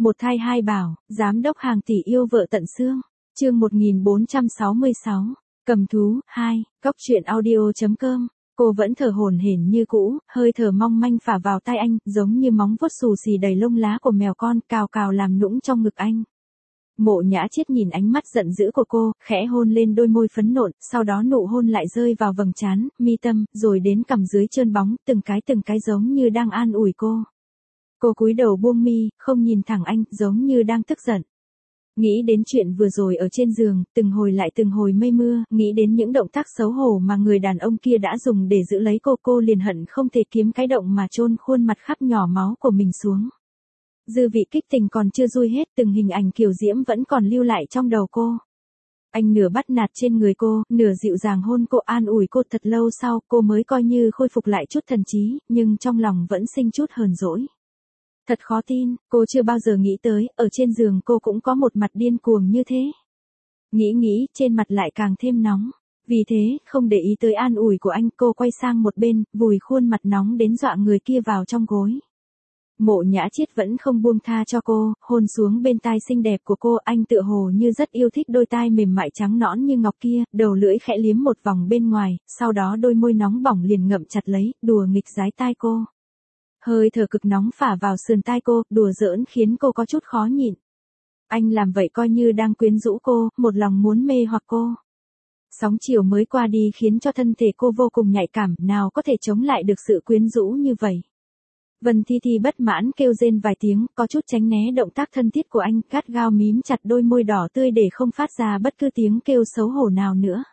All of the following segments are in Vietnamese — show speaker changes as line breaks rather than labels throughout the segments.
Một thai hai bảo, giám đốc hàng tỷ yêu vợ tận xương. Chương 1466. Cầm thú 2, cóc truyện audio.com. Cô vẫn thở hổn hển như cũ, hơi thở mong manh phả vào tai anh, giống như móng vuốt xù xì đầy lông lá của mèo con, cào cào làm nũng trong ngực anh. Mộ Nhã Chiết nhìn ánh mắt giận dữ của cô, khẽ hôn lên đôi môi phấn nộn, sau đó nụ hôn lại rơi vào vầng trán, mi tâm, rồi đến cằm dưới trơn bóng, từng cái giống như đang an ủi cô. Cô cúi đầu buông mi, không nhìn thẳng anh, giống như đang tức giận. Nghĩ đến chuyện vừa rồi ở trên giường, từng hồi mây mưa, nghĩ đến những động tác xấu hổ mà người đàn ông kia đã dùng để giữ lấy cô liền hận không thể kiếm cái động mà chôn khuôn mặt khắp nhỏ máu của mình xuống. Dư vị kích tình còn chưa dui hết, từng hình ảnh kiều diễm vẫn còn lưu lại trong đầu cô. Anh nửa bắt nạt trên người cô, nửa dịu dàng hôn cô, an ủi cô. Thật lâu sau, cô mới coi như khôi phục lại chút thần trí, nhưng trong lòng vẫn sinh chút hờn dỗi. Thật khó tin, cô chưa bao giờ nghĩ tới, ở trên giường cô cũng có một mặt điên cuồng như thế. Nghĩ, trên mặt lại càng thêm nóng. Vì thế, không để ý tới an ủi của anh, cô quay sang một bên, vùi khuôn mặt nóng đến dọa người kia vào trong gối. Mộ Nhã Chiết vẫn không buông tha cho cô, hôn xuống bên tai xinh đẹp của cô, anh tựa hồ như rất yêu thích đôi tai mềm mại trắng nõn như ngọc kia, đầu lưỡi khẽ liếm một vòng bên ngoài, sau đó đôi môi nóng bỏng liền ngậm chặt lấy, đùa nghịch dái tai cô. Hơi thở cực nóng phả vào sườn tai cô, đùa giỡn khiến cô có chút khó nhịn. Anh làm vậy coi như đang quyến rũ cô, một lòng muốn mê hoặc cô. Sóng chiều mới qua đi khiến cho thân thể cô vô cùng nhạy cảm, nào có thể chống lại được sự quyến rũ như vậy. Vân Thi Thi bất mãn kêu rên vài tiếng, có chút tránh né động tác thân thiết của anh, gắt gao mím chặt đôi môi đỏ tươi để không phát ra bất cứ tiếng kêu xấu hổ nào nữa.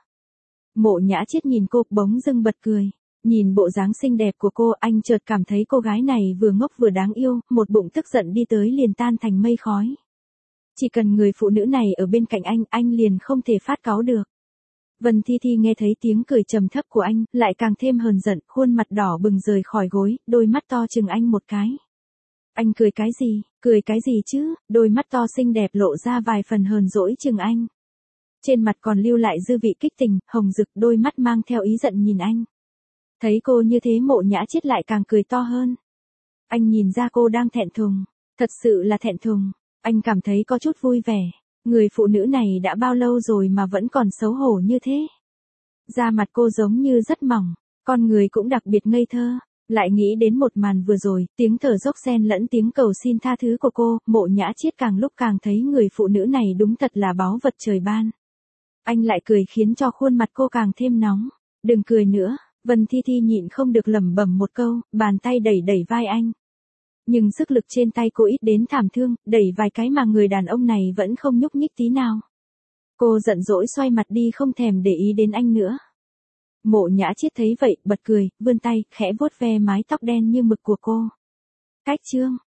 Mộ Nhã Chiết nhìn cô, bỗng dưng bật cười. Nhìn bộ dáng xinh đẹp của cô, anh chợt cảm thấy cô gái này vừa ngốc vừa đáng yêu, một bụng tức giận đi tới liền tan thành mây khói. Chỉ cần người phụ nữ này ở bên cạnh anh liền không thể phát cáu được. Vân Thi Thi nghe thấy tiếng cười trầm thấp của anh, lại càng thêm hờn giận, khuôn mặt đỏ bừng rời khỏi gối, đôi mắt to chừng anh một cái. Anh cười cái gì chứ, đôi mắt to xinh đẹp lộ ra vài phần hờn dỗi chừng anh. Trên mặt còn lưu lại dư vị kích tình, hồng rực, đôi mắt mang theo ý giận nhìn anh. Thấy cô như thế Mộ Nhã Chiết lại càng cười to hơn. Anh nhìn ra cô đang thẹn thùng, thật sự là thẹn thùng, anh cảm thấy có chút vui vẻ. Người phụ nữ này đã bao lâu rồi mà vẫn còn xấu hổ như thế. Da mặt cô giống như rất mỏng, con người cũng đặc biệt ngây thơ. Lại nghĩ đến một màn vừa rồi, tiếng thở dốc xen lẫn tiếng cầu xin tha thứ của cô, Mộ Nhã Chiết càng lúc càng thấy người phụ nữ này đúng thật là báu vật trời ban. Anh lại cười khiến cho khuôn mặt cô càng thêm nóng. Đừng cười nữa. Vân Thi Thi nhịn không được lẩm bẩm một câu, bàn tay đẩy vai anh. Nhưng sức lực trên tay cô ít đến thảm thương, đẩy vài cái mà người đàn ông này vẫn không nhúc nhích tí nào. Cô giận dỗi xoay mặt đi không thèm để ý đến anh nữa. Mộ Nhã Chiết thấy vậy, bật cười, vươn tay, khẽ vuốt ve mái tóc đen như mực của cô. Cách chương,